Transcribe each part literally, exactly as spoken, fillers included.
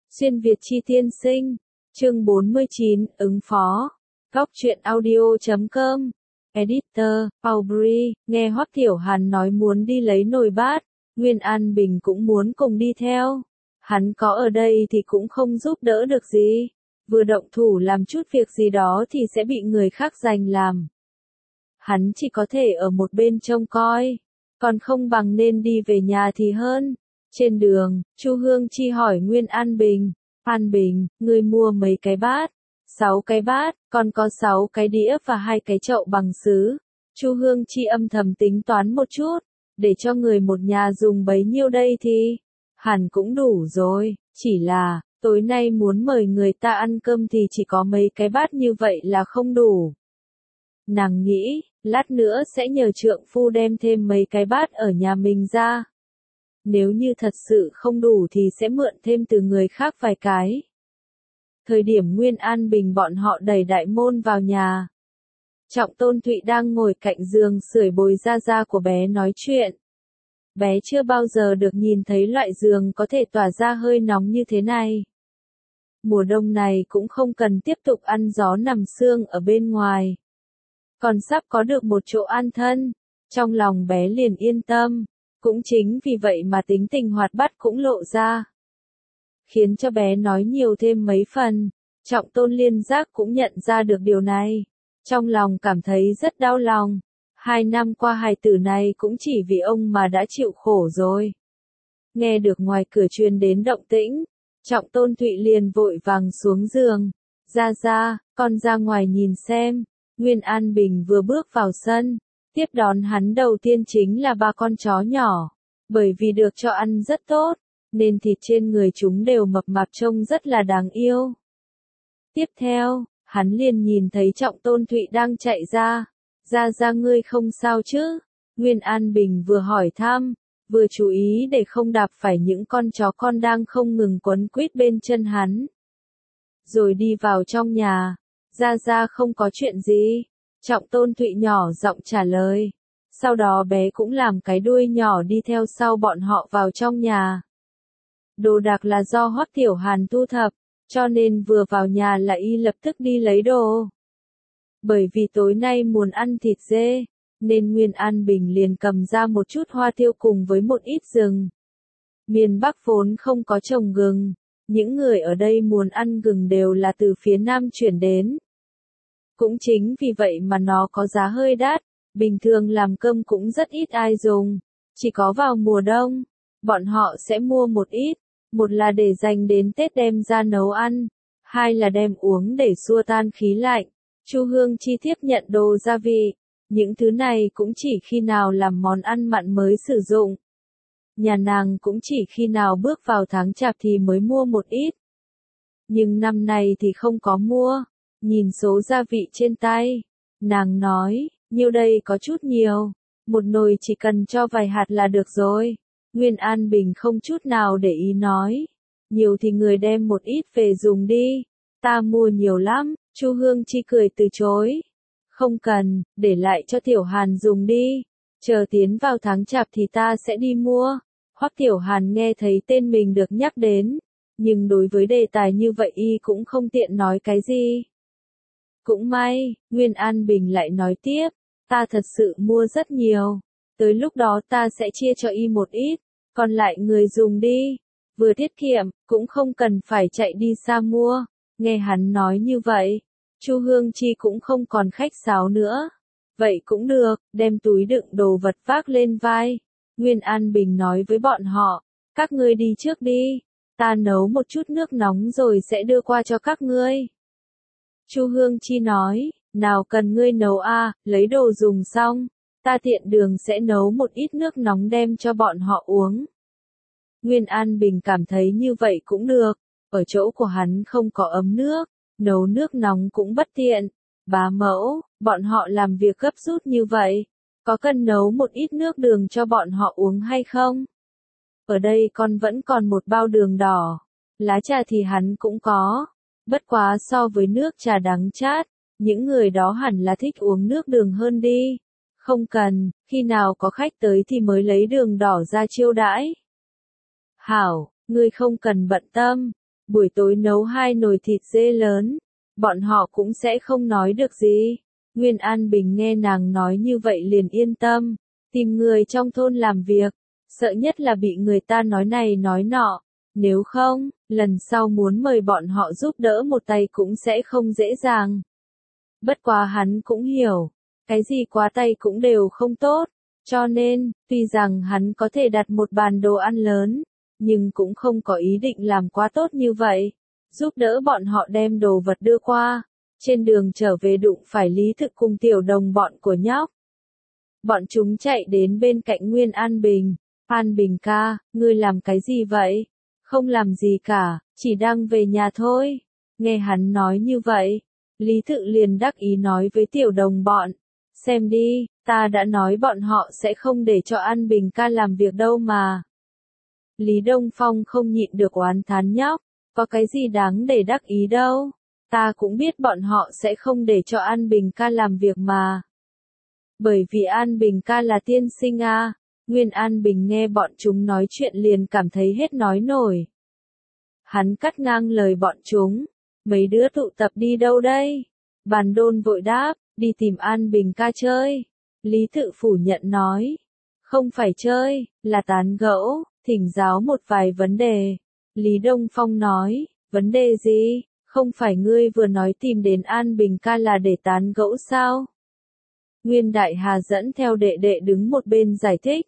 Xuyên Việt chi tiên sinh. Chương bốn mươi chín, ứng phó. Góc truyện audio chấm com. Editor, Aubrey, nghe Hoắc Tiểu Hàn nói muốn đi lấy nồi bát, Nguyên An Bình cũng muốn cùng đi theo. Hắn có ở đây thì cũng không giúp đỡ được gì. Vừa động thủ làm chút việc gì đó thì sẽ bị người khác giành làm. Hắn chỉ có thể ở một bên trông coi, còn không bằng nên đi về nhà thì hơn. Trên đường, Chu Hương Chi hỏi Nguyên An Bình, An Bình, ngươi mua mấy cái bát? Sáu cái bát, còn có sáu cái đĩa và hai cái chậu bằng sứ. Chu Hương Chi âm thầm tính toán một chút, để cho người một nhà dùng bấy nhiêu đây thì hẳn cũng đủ rồi, chỉ là tối nay muốn mời người ta ăn cơm thì chỉ có mấy cái bát như vậy là không đủ. Nàng nghĩ, lát nữa sẽ nhờ trượng phu đem thêm mấy cái bát ở nhà mình ra. Nếu như thật sự không đủ thì sẽ mượn thêm từ người khác vài cái. Thời điểm Nguyên An Bình bọn họ đẩy đại môn vào nhà. Trọng Tôn Thụy đang ngồi cạnh giường sưởi bồi da da của bé nói chuyện. Bé chưa bao giờ được nhìn thấy loại giường có thể tỏa ra hơi nóng như thế này. Mùa đông này cũng không cần tiếp tục ăn gió nằm sương ở bên ngoài. Còn sắp có được một chỗ an thân, trong lòng bé liền yên tâm. Cũng chính vì vậy mà tính tình hoạt bát cũng lộ ra. Khiến cho bé nói nhiều thêm mấy phần. Trọng Tôn Liên Giác cũng nhận ra được điều này. Trong lòng cảm thấy rất đau lòng. Hai năm qua hài tử này cũng chỉ vì ông mà đã chịu khổ rồi. Nghe được ngoài cửa truyền đến động tĩnh, Trọng Tôn Thụy liền vội vàng xuống giường. Ra ra, con ra ngoài nhìn xem. Nguyên An Bình vừa bước vào sân. Tiếp đón hắn đầu tiên chính là ba con chó nhỏ. Bởi vì được cho ăn rất tốt, nên thịt trên người chúng đều mập mạp trông rất là đáng yêu. Tiếp theo, hắn liền nhìn thấy Trọng Tôn Thụy đang chạy ra. Ra ra ngươi không sao chứ? Nguyên An Bình vừa hỏi thăm, vừa chú ý để không đạp phải những con chó con đang không ngừng quấn quýt bên chân hắn. Rồi đi vào trong nhà. Ra ra không có chuyện gì. Trọng Tôn Thụy nhỏ giọng trả lời. Sau đó bé cũng làm cái đuôi nhỏ đi theo sau bọn họ vào trong nhà. Đồ đạc là do Hoắc Tiểu Hàn thu thập, cho nên vừa vào nhà là y lập tức đi lấy đồ. Bởi vì tối nay muốn ăn thịt dê, nên Nguyên An Bình liền cầm ra một chút hoa tiêu cùng với một ít gừng. Miền Bắc vốn không có trồng gừng, những người ở đây muốn ăn gừng đều là từ phía Nam chuyển đến. Cũng chính vì vậy mà nó có giá hơi đắt, bình thường làm cơm cũng rất ít ai dùng, chỉ có vào mùa đông, bọn họ sẽ mua một ít, một là để dành đến Tết đem ra nấu ăn, hai là đem uống để xua tan khí lạnh. Chu Hương Chi tiếp nhận đồ gia vị, những thứ này cũng chỉ khi nào làm món ăn mặn mới sử dụng. Nhà nàng cũng chỉ khi nào bước vào tháng Chạp thì mới mua một ít. Nhưng năm nay thì không có mua. Nhìn số gia vị trên tay, nàng nói, nhiêu đây có chút nhiều, một nồi chỉ cần cho vài hạt là được rồi. Nguyên An Bình không chút nào để ý nói, nhiều thì người đem một ít về dùng đi, ta mua nhiều lắm. Chu Hương Chi cười từ chối, không cần, để lại cho Tiểu Hàn dùng đi, chờ tiến vào tháng Chạp thì ta sẽ đi mua. Hoắc Tiểu Hàn nghe thấy tên mình được nhắc đến, nhưng đối với đề tài như vậy y cũng không tiện nói cái gì. Cũng may, Nguyên An Bình lại nói tiếp, ta thật sự mua rất nhiều, tới lúc đó ta sẽ chia cho y một ít, còn lại người dùng đi, vừa tiết kiệm, cũng không cần phải chạy đi xa mua. Nghe hắn nói như vậy, Chu Hương Chi cũng không còn khách sáo nữa. Vậy cũng được, đem túi đựng đồ vật vác lên vai. Nguyên An Bình nói với bọn họ, các ngươi đi trước đi, ta nấu một chút nước nóng rồi sẽ đưa qua cho các ngươi. Chu Hương Chi nói, nào cần ngươi nấu a, lấy đồ dùng xong, ta tiện đường sẽ nấu một ít nước nóng đem cho bọn họ uống. Nguyên An Bình cảm thấy như vậy cũng được, ở chỗ của hắn không có ấm nước, nấu nước nóng cũng bất tiện. Bá mẫu, bọn họ làm việc gấp rút như vậy, có cần nấu một ít nước đường cho bọn họ uống hay không? Ở đây con vẫn còn một bao đường đỏ, lá trà thì hắn cũng có. Bất quá so với nước trà đắng chát, những người đó hẳn là thích uống nước đường hơn đi. Không cần, khi nào có khách tới thì mới lấy đường đỏ ra chiêu đãi. Hảo, ngươi không cần bận tâm, buổi tối nấu hai nồi thịt dê lớn, bọn họ cũng sẽ không nói được gì. Nguyên An Bình nghe nàng nói như vậy liền yên tâm, tìm người trong thôn làm việc, sợ nhất là bị người ta nói này nói nọ, nếu không, lần sau muốn mời bọn họ giúp đỡ một tay cũng sẽ không dễ dàng. Bất quá hắn cũng hiểu, cái gì quá tay cũng đều không tốt, cho nên, tuy rằng hắn có thể đặt một bàn đồ ăn lớn, nhưng cũng không có ý định làm quá tốt như vậy, giúp đỡ bọn họ đem đồ vật đưa qua. Trên đường trở về đụng phải Lý Thực cùng tiểu đồng bọn của nhóc. Bọn chúng chạy đến bên cạnh Nguyên An Bình. An Bình ca, ngươi làm cái gì vậy? Không làm gì cả, chỉ đang về nhà thôi. Nghe hắn nói như vậy, Lý Thực liền đắc ý nói với tiểu đồng bọn. Xem đi, ta đã nói bọn họ sẽ không để cho An Bình ca làm việc đâu mà. Lý Đông Phong không nhịn được oán thán nhóc, có cái gì đáng để đắc ý đâu. Ta cũng biết bọn họ sẽ không để cho An Bình ca làm việc mà. Bởi vì An Bình ca là tiên sinh à. Nguyên An Bình nghe bọn chúng nói chuyện liền cảm thấy hết nói nổi. Hắn cắt ngang lời bọn chúng. Mấy đứa tụ tập đi đâu đây? Bàn Đôn vội đáp, đi tìm An Bình ca chơi. Lý Tự phủ nhận nói. Không phải chơi, là tán gẫu, thỉnh giáo một vài vấn đề. Lý Đông Phong nói, vấn đề gì? Không phải ngươi vừa nói tìm đến An Bình ca là để tán gẫu sao? Nguyên Đại Hà dẫn theo đệ đệ đứng một bên giải thích.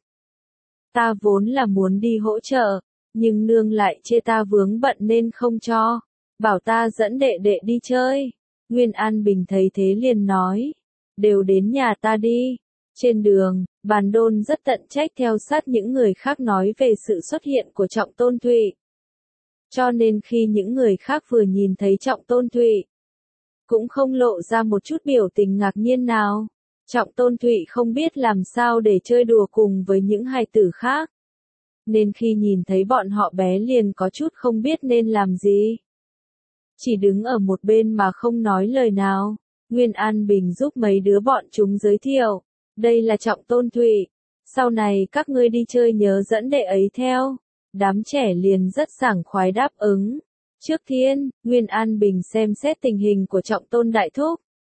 Ta vốn là muốn đi hỗ trợ, nhưng nương lại chê ta vướng bận nên không cho. Bảo ta dẫn đệ đệ đi chơi. Nguyên An Bình thấy thế liền nói. Đều đến nhà ta đi. Trên đường, Bàn Đôn rất tận trách theo sát những người khác nói về sự xuất hiện của Trọng Tôn Thụy. Cho nên khi những người khác vừa nhìn thấy Trọng Tôn Thụy, cũng không lộ ra một chút biểu tình ngạc nhiên nào. Trọng Tôn Thụy không biết làm sao để chơi đùa cùng với những hài tử khác. Nên khi nhìn thấy bọn họ bé liền có chút không biết nên làm gì. Chỉ đứng ở một bên mà không nói lời nào. Nguyên An Bình giúp mấy đứa bọn chúng giới thiệu. Đây là Trọng Tôn Thụy. Sau này các ngươi đi chơi nhớ dẫn đệ ấy theo. Đám trẻ liền rất sảng khoái đáp ứng. Trước tiên, Nguyên An Bình xem xét tình hình của Trọng Tôn Đại Thúc.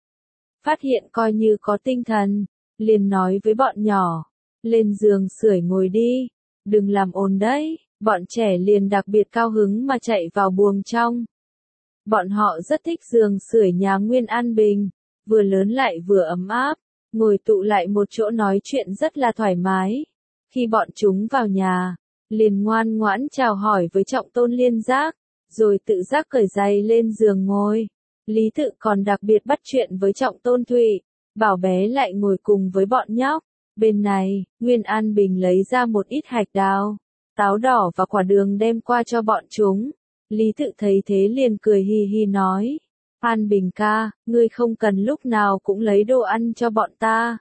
Phát hiện coi như có tinh thần, liền nói với bọn nhỏ. Lên giường sưởi ngồi đi, đừng làm ồn đấy. Bọn trẻ liền đặc biệt cao hứng mà chạy vào buồng trong. Bọn họ rất thích giường sưởi nhà Nguyên An Bình, vừa lớn lại vừa ấm áp, ngồi tụ lại một chỗ nói chuyện rất là thoải mái. Khi bọn chúng vào nhà, liền ngoan ngoãn chào hỏi với Trọng Tôn Liên Giác, rồi tự giác cởi giày lên giường ngồi. Lý Tự còn đặc biệt bắt chuyện với Trọng Tôn Thụy, bảo bé lại ngồi cùng với bọn nhóc. Bên này, Nguyên An Bình lấy ra một ít hạch đào, táo đỏ và quả đường đem qua cho bọn chúng. Lý Tự thấy thế liền cười hi hi nói, An Bình ca, ngươi không cần lúc nào cũng lấy đồ ăn cho bọn ta.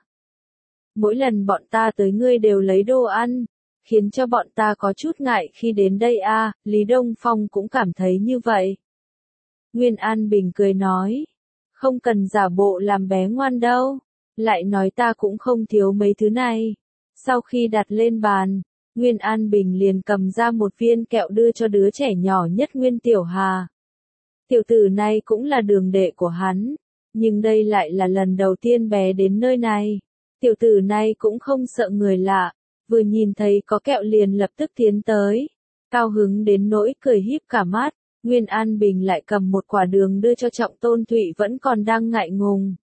Mỗi lần bọn ta tới ngươi đều lấy đồ ăn, khiến cho bọn ta có chút ngại khi đến đây a. Lý Đông Phong cũng cảm thấy như vậy. Nguyên An Bình cười nói, không cần giả bộ làm bé ngoan đâu, lại nói ta cũng không thiếu mấy thứ này. Sau khi đặt lên bàn, Nguyên An Bình liền cầm ra một viên kẹo đưa cho đứa trẻ nhỏ nhất Nguyên Tiểu Hà. Tiểu tử này cũng là đường đệ của hắn, nhưng đây lại là lần đầu tiên bé đến nơi này. Tiểu tử này cũng không sợ người lạ, vừa nhìn thấy có kẹo liền lập tức tiến tới, cao hứng đến nỗi cười híp cả mắt. Nguyên An Bình lại cầm một quả đường đưa cho Trọng Tôn Thụy vẫn còn đang ngại ngùng.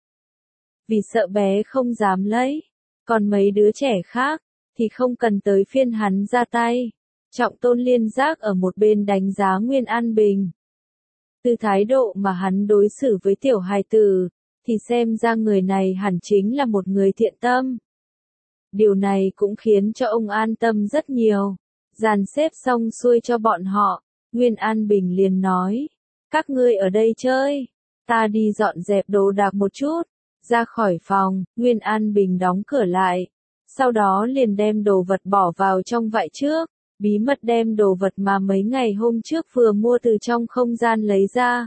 Vì sợ bé không dám lấy, còn mấy đứa trẻ khác, thì không cần tới phiên hắn ra tay. Trọng Tôn Liên Giác ở một bên đánh giá Nguyên An Bình. Từ thái độ mà hắn đối xử với tiểu hài tử, thì xem ra người này hẳn chính là một người thiện tâm. Điều này cũng khiến cho ông an tâm rất nhiều. Dàn xếp xong xuôi cho bọn họ, Nguyên An Bình liền nói, các ngươi ở đây chơi, ta đi dọn dẹp đồ đạc một chút. Ra khỏi phòng, Nguyên An Bình đóng cửa lại, sau đó liền đem đồ vật bỏ vào trong vại trước, bí mật đem đồ vật mà mấy ngày hôm trước vừa mua từ trong không gian lấy ra.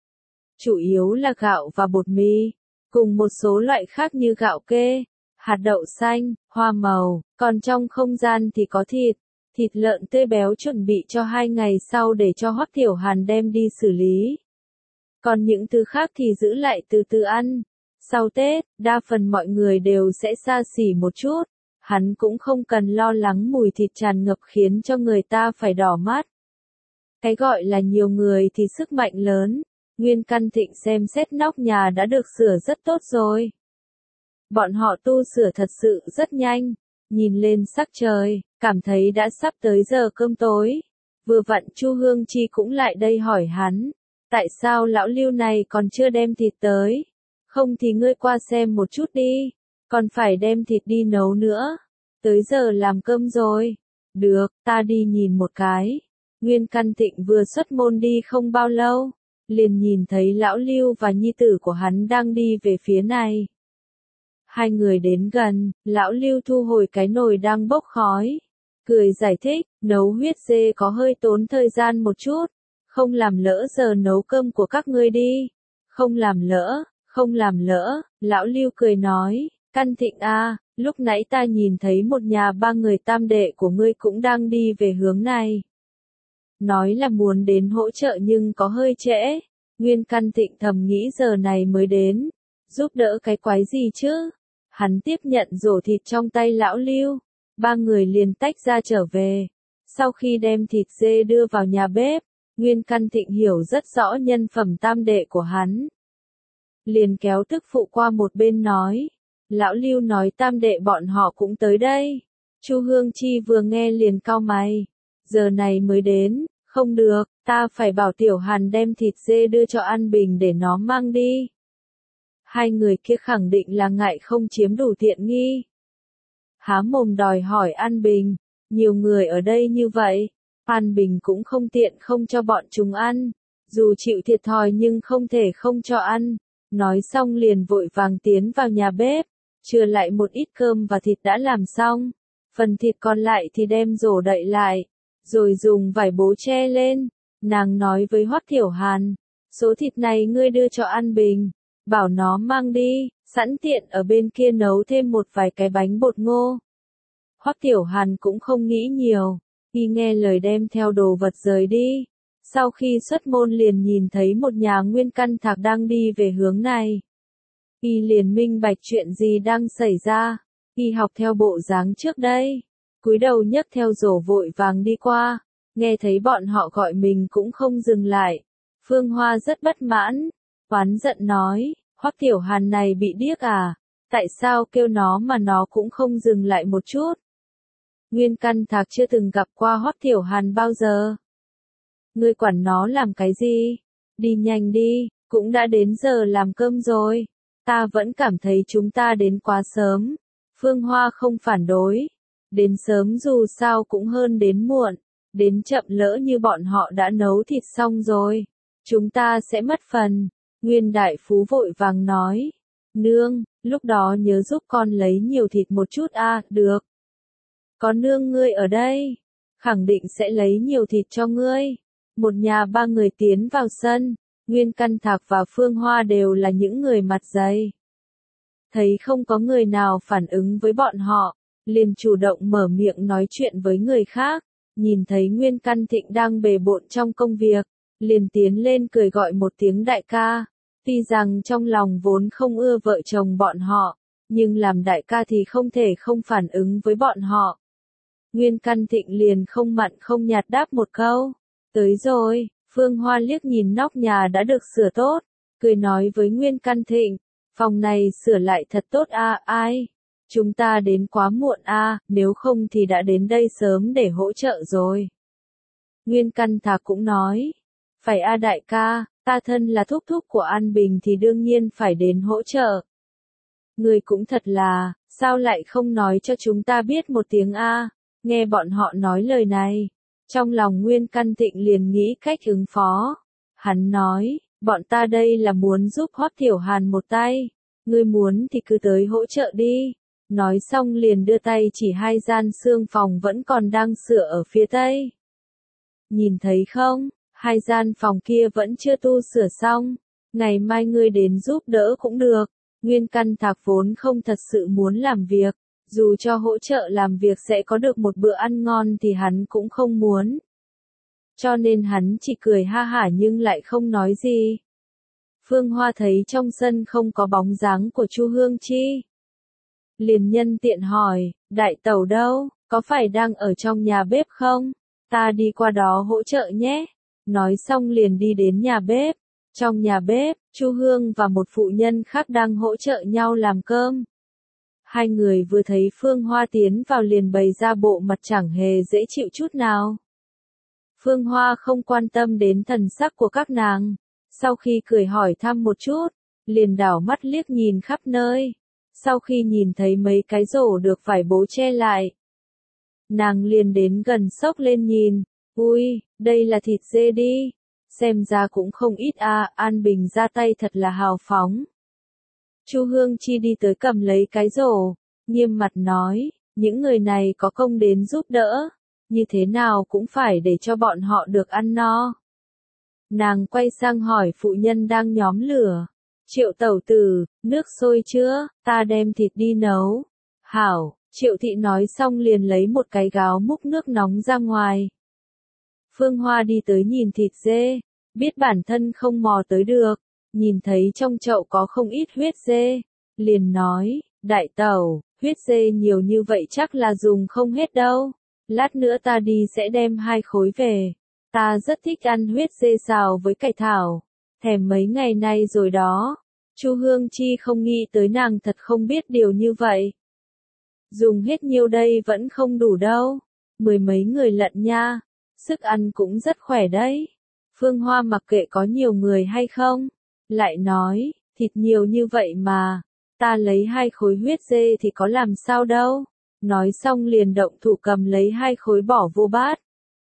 Chủ yếu là gạo và bột mì, cùng một số loại khác như gạo kê, hạt đậu xanh, hoa màu, còn trong không gian thì có thịt, Thịt lợn tươi béo chuẩn bị cho hai ngày sau để cho Hoắc Tiểu Hàn đem đi xử lý. Còn những thứ khác thì giữ lại từ từ ăn. Sau Tết, đa phần mọi người đều sẽ xa xỉ một chút. Hắn cũng không cần lo lắng mùi thịt tràn ngập khiến cho người ta phải đỏ mắt. Cái gọi là nhiều người thì sức mạnh lớn. Nguyên Căn Thịnh xem xét nóc nhà đã được sửa rất tốt rồi. Bọn họ tu sửa thật sự rất nhanh. Nhìn lên sắc trời, cảm thấy đã sắp tới giờ cơm tối. Vừa vặn Chu Hương Chi cũng lại đây hỏi hắn. Tại sao lão Lưu này còn chưa đem thịt tới? Không thì ngươi qua xem một chút đi. Còn phải đem thịt đi nấu nữa. Tới giờ làm cơm rồi. Được, ta đi nhìn một cái. Nguyên Căn Thịnh vừa xuất môn đi không bao lâu. Liền nhìn thấy lão Lưu và nhi tử của hắn đang đi về phía này. Hai người đến gần, lão Lưu thu hồi cái nồi đang bốc khói. Cười giải thích, nấu huyết dê có hơi tốn thời gian một chút. Không làm lỡ giờ nấu cơm của các ngươi đi. Không làm lỡ, không làm lỡ, lão Lưu cười nói, Căn Thịnh a, lúc nãy ta nhìn thấy một nhà ba người tam đệ của ngươi cũng đang đi về hướng này. Nói là muốn đến hỗ trợ nhưng có hơi trễ. Nguyên Căn Thịnh thầm nghĩ giờ này mới đến. Giúp đỡ cái quái gì chứ? Hắn tiếp nhận rổ thịt trong tay lão Lưu. Ba người liền tách ra trở về. Sau khi đem thịt dê đưa vào nhà bếp, Nguyên Căn Thịnh hiểu rất rõ nhân phẩm tam đệ của hắn. Liền kéo tức phụ qua một bên nói. Lão Lưu nói tam đệ bọn họ cũng tới đây. Chu Hương Chi vừa nghe liền cau mày. Giờ này mới đến, không được, ta phải bảo Tiểu Hàn đem thịt dê đưa cho An Bình để nó mang đi. Hai người kia khẳng định là ngại không chiếm đủ tiện nghi. Há mồm đòi hỏi An Bình, nhiều người ở đây như vậy, An Bình cũng không tiện không cho bọn chúng ăn, dù chịu thiệt thòi nhưng không thể không cho ăn. Nói xong liền vội vàng tiến vào nhà bếp, chừa lại một ít cơm và thịt đã làm xong, phần thịt còn lại thì đem rổ đậy lại, rồi dùng vải bố che lên. Nàng nói với Hoắc Tiểu Hàn, số thịt này ngươi đưa cho An Bình, bảo nó mang đi, sẵn tiện ở bên kia nấu thêm một vài cái bánh bột ngô. Hoắc Tiểu Hàn cũng không nghĩ nhiều, y nghe lời đem theo đồ vật rời đi. Sau khi xuất môn liền nhìn thấy một nhà Nguyên Căn Thạc đang đi về hướng này. Y liền minh bạch chuyện gì đang xảy ra, y học theo bộ dáng trước đây, cúi đầu nhấc theo rổ vội vàng đi qua, nghe thấy bọn họ gọi mình cũng không dừng lại. Phương Hoa rất bất mãn, oán giận nói, Hoắc Tiểu Hàn này bị điếc à, tại sao kêu nó mà nó cũng không dừng lại một chút. Nguyên Căn Thạc chưa từng gặp qua Hoắc Tiểu Hàn bao giờ. Ngươi quản nó làm cái gì? Đi nhanh đi, cũng đã đến giờ làm cơm rồi. Ta vẫn cảm thấy chúng ta đến quá sớm. Phương Hoa không phản đối. Đến sớm dù sao cũng hơn đến muộn. Đến chậm lỡ như bọn họ đã nấu thịt xong rồi. Chúng ta sẽ mất phần. Nguyên Đại Phú vội vàng nói. Nương, lúc đó nhớ giúp con lấy nhiều thịt một chút a, à, được. Có nương ngươi ở đây. Khẳng định sẽ lấy nhiều thịt cho ngươi. Một nhà ba người tiến vào sân, Nguyên Căn Thạc và Phương Hoa đều là những người mặt dày. Thấy không có người nào phản ứng với bọn họ, liền chủ động mở miệng nói chuyện với người khác, nhìn thấy Nguyên Căn Thịnh đang bề bộn trong công việc, liền tiến lên cười gọi một tiếng đại ca. Tuy rằng trong lòng vốn không ưa vợ chồng bọn họ, nhưng làm đại ca thì không thể không phản ứng với bọn họ. Nguyên Căn Thịnh liền không mặn không nhạt đáp một câu. Tới rồi, Phương Hoa liếc nhìn nóc nhà đã được sửa tốt, cười nói với Nguyên Căn Thịnh, phòng này sửa lại thật tốt a, à, ai? Chúng ta đến quá muộn a, à, nếu không thì đã đến đây sớm để hỗ trợ rồi. Nguyên Căn Thạc cũng nói, phải a à đại ca, ta thân là thúc thúc của An Bình thì đương nhiên phải đến hỗ trợ. Người cũng thật là, sao lại không nói cho chúng ta biết một tiếng a? À? Nghe bọn họ nói lời này. Trong lòng Nguyên Căn Thịnh liền nghĩ cách ứng phó. Hắn nói, bọn ta đây là muốn giúp Hoắc Tiểu Hàn một tay. Ngươi muốn thì cứ tới hỗ trợ đi. Nói xong liền đưa tay chỉ hai gian xương phòng vẫn còn đang sửa ở phía tây. Nhìn thấy không, hai gian phòng kia vẫn chưa tu sửa xong. Ngày mai ngươi đến giúp đỡ cũng được. Nguyên Căn Thạc vốn không thật sự muốn làm việc. Dù cho hỗ trợ làm việc sẽ có được một bữa ăn ngon thì hắn cũng không muốn. Cho nên hắn chỉ cười ha hả nhưng lại không nói gì. Phương Hoa thấy trong sân không có bóng dáng của Chu Hương Chi. Liền nhân tiện hỏi, đại tẩu đâu, có phải đang ở trong nhà bếp không? Ta đi qua đó hỗ trợ nhé. Nói xong liền đi đến nhà bếp. Trong nhà bếp, Chu Hương và một phụ nhân khác đang hỗ trợ nhau làm cơm. Hai người vừa thấy Phương Hoa tiến vào liền bày ra bộ mặt chẳng hề dễ chịu chút nào. Phương Hoa không quan tâm đến thần sắc của các nàng. Sau khi cười hỏi thăm một chút, liền đảo mắt liếc nhìn khắp nơi. Sau khi nhìn thấy mấy cái rổ được vải bố che lại, nàng liền đến gần xốc lên nhìn. Ui, đây là thịt dê đi. Xem ra cũng không ít à, An Bình ra tay thật là hào phóng. Chu Hương Chi đi tới cầm lấy cái rổ, nghiêm mặt nói, những người này có công đến giúp đỡ, như thế nào cũng phải để cho bọn họ được ăn no. Nàng quay sang hỏi phụ nhân đang nhóm lửa, Triệu tẩu tử, nước sôi chưa, ta đem thịt đi nấu. Hảo, Triệu thị nói xong liền lấy một cái gáo múc nước nóng ra ngoài. Phương Hoa đi tới nhìn thịt dê, biết bản thân không mò tới được, nhìn thấy trong chậu có không ít huyết dê, liền nói, đại tẩu, huyết dê nhiều như vậy chắc là dùng không hết đâu, lát nữa ta đi sẽ đem hai khối về, ta rất thích ăn huyết dê xào với cải thảo, thèm mấy ngày nay rồi đó. Chu Hương Chi không nghĩ tới nàng thật không biết điều như vậy. Dùng hết nhiêu đây vẫn không đủ đâu, mười mấy người lận nha, sức ăn cũng rất khỏe đấy. Phương Hoa mặc kệ có nhiều người hay không, lại nói, thịt nhiều như vậy mà, ta lấy hai khối huyết dê thì có làm sao đâu. Nói xong liền động thủ cầm lấy hai khối bỏ vô bát.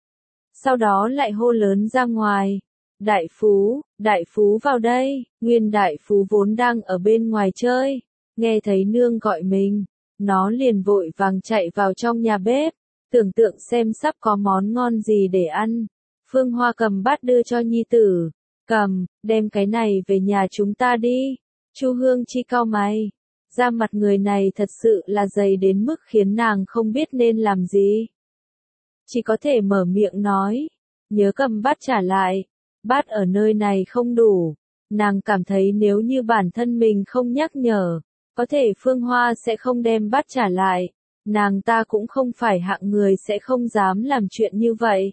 Sau đó lại hô lớn ra ngoài, đại phú, đại phú vào đây. Nguyên đại phú vốn đang ở bên ngoài chơi, nghe thấy nương gọi mình, nó liền vội vàng chạy vào trong nhà bếp, tưởng tượng xem sắp có món ngon gì để ăn. Phương Hoa cầm bát đưa cho nhi tử, cầm, đem cái này về nhà chúng ta đi. Chu Hương Chi cau mày, da mặt người này thật sự là dày đến mức khiến nàng không biết nên làm gì. Chỉ có thể mở miệng nói, nhớ cầm bát trả lại, bát ở nơi này không đủ. Nàng cảm thấy nếu như bản thân mình không nhắc nhở, có thể Phương Hoa sẽ không đem bát trả lại. Nàng ta cũng không phải hạng người sẽ không dám làm chuyện như vậy.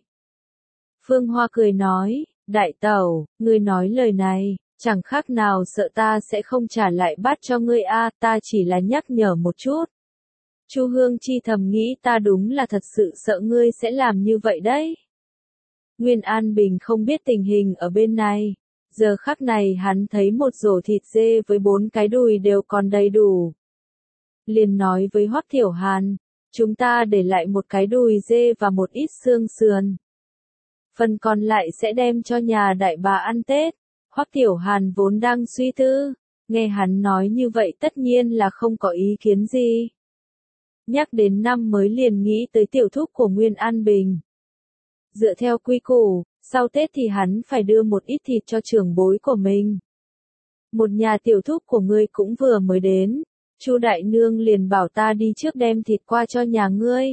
Phương Hoa cười nói, đại tẩu, ngươi nói lời này, chẳng khác nào sợ ta sẽ không trả lại bát cho ngươi a, ta chỉ là nhắc nhở một chút. Chu Hương Chi thầm nghĩ ta đúng là thật sự sợ ngươi sẽ làm như vậy đấy. Nguyên An Bình không biết tình hình ở bên này, giờ khắc này hắn thấy một rổ thịt dê với bốn cái đùi đều còn đầy đủ. Liền nói với Hoắc Thiểu Hàn, chúng ta để lại một cái đùi dê và một ít xương sườn. Phần còn lại sẽ đem cho nhà đại bà ăn Tết. Hoắc Tiểu Hàn vốn đang suy tư, nghe hắn nói như vậy tất nhiên là không có ý kiến gì. Nhắc đến năm mới liền nghĩ tới tiểu thúc của Nguyên An Bình. Dựa theo quy củ, sau Tết thì hắn phải đưa một ít thịt cho trưởng bối của mình. Một nhà tiểu thúc của ngươi cũng vừa mới đến, Chu đại nương liền bảo ta đi trước đem thịt qua cho nhà ngươi.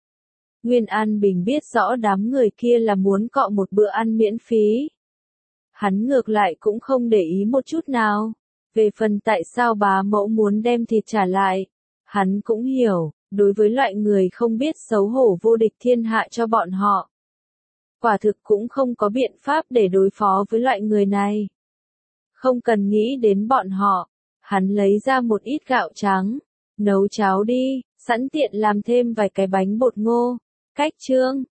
Nguyên An Bình biết rõ đám người kia là muốn cọ một bữa ăn miễn phí. Hắn ngược lại cũng không để ý một chút nào. Về phần tại sao bá mẫu muốn đem thịt trả lại, hắn cũng hiểu, đối với loại người không biết xấu hổ vô địch thiên hạ cho bọn họ. Quả thực cũng không có biện pháp để đối phó với loại người này. Không cần nghĩ đến bọn họ, hắn lấy ra một ít gạo trắng, nấu cháo đi, sẵn tiện làm thêm vài cái bánh bột ngô. Cách chương